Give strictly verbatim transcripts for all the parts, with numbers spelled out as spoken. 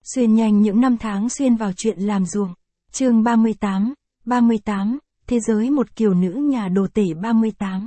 Xuyên nhanh những năm tháng xuyên vào chuyện làm ruộng. Chương ba mươi tám, ba mươi tám, Thế giới một kiều nữ nhà đồ tể ba mươi tám.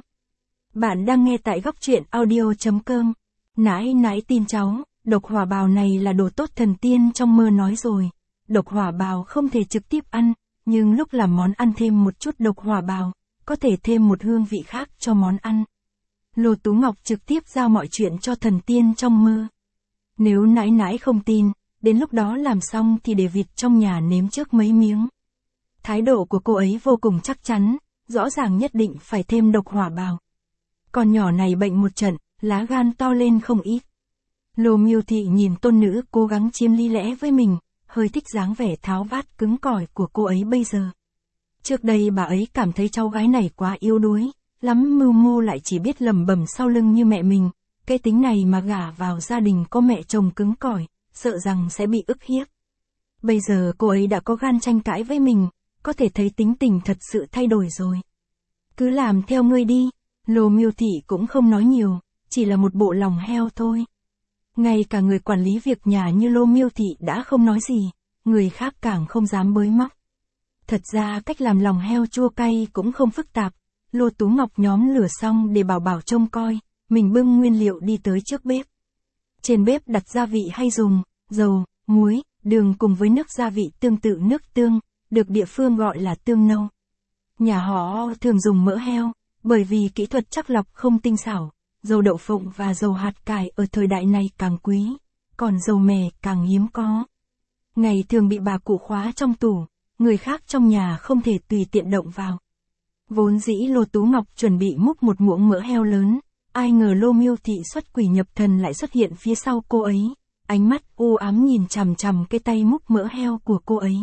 Bạn đang nghe tại góc truyện audio chấm com. Nãi nãi tin cháu, độc hỏa bào này là đồ tốt thần tiên trong mơ nói rồi. Độc hỏa bào không thể trực tiếp ăn, nhưng lúc làm món ăn thêm một chút độc hỏa bào, có thể thêm một hương vị khác cho món ăn. Lô Tú Ngọc trực tiếp giao mọi chuyện cho thần tiên trong mơ. Nếu nãi nãi không tin, đến lúc đó làm xong thì để vịt trong nhà nếm trước mấy miếng. Thái độ của cô ấy vô cùng chắc chắn, rõ ràng nhất định phải thêm độc hỏa bào. Con nhỏ này bệnh một trận, lá gan to lên không ít. Lô Miêu Thị nhìn tôn nữ cố gắng chiếm lý lẽ với mình, hơi thích dáng vẻ tháo vát cứng cỏi của cô ấy bây giờ. Trước đây bà ấy cảm thấy cháu gái này quá yếu đuối, lắm mưu mô lại chỉ biết lẩm bẩm sau lưng như mẹ mình. Cái tính này mà gả vào gia đình có mẹ chồng cứng cỏi, sợ rằng sẽ bị ức hiếp. Bây giờ cô ấy đã có gan tranh cãi với mình, có thể thấy tính tình thật sự thay đổi rồi. Cứ làm theo ngươi đi, Lô Miêu Thị cũng không nói nhiều, chỉ là một bộ lòng heo thôi. Ngay cả người quản lý việc nhà như Lô Miêu Thị đã không nói gì, người khác càng không dám bới móc. Thật ra cách làm lòng heo chua cay cũng không phức tạp. Lô Tú Ngọc nhóm lửa xong để Bảo Bảo trông coi, mình bưng nguyên liệu đi tới trước bếp. Trên bếp đặt gia vị hay dùng, dầu, muối, đường cùng với nước gia vị tương tự nước tương, được địa phương gọi là tương nâu. Nhà họ thường dùng mỡ heo, bởi vì kỹ thuật chắc lọc không tinh xảo, dầu đậu phộng và dầu hạt cải ở thời đại này càng quý, còn dầu mè càng hiếm có. Ngày thường bị bà cụ khóa trong tủ, người khác trong nhà không thể tùy tiện động vào. Vốn dĩ Lô Tú Ngọc chuẩn bị múc một muỗng mỡ heo lớn, ai ngờ Lô Miêu Thị xuất quỷ nhập thần lại xuất hiện phía sau cô ấy, ánh mắt u ám nhìn chằm chằm cái tay múc mỡ heo của cô ấy.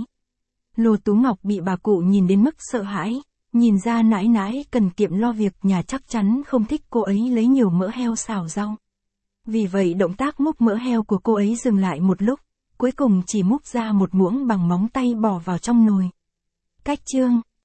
Lô Tú Ngọc bị bà cụ nhìn đến mức sợ hãi, nhìn ra nãi nãi cần kiệm lo việc nhà chắc chắn không thích cô ấy lấy nhiều mỡ heo xào rau. Vì vậy động tác múc mỡ heo của cô ấy dừng lại một lúc, cuối cùng chỉ múc ra một muỗng bằng móng tay bỏ vào trong nồi. Cách chương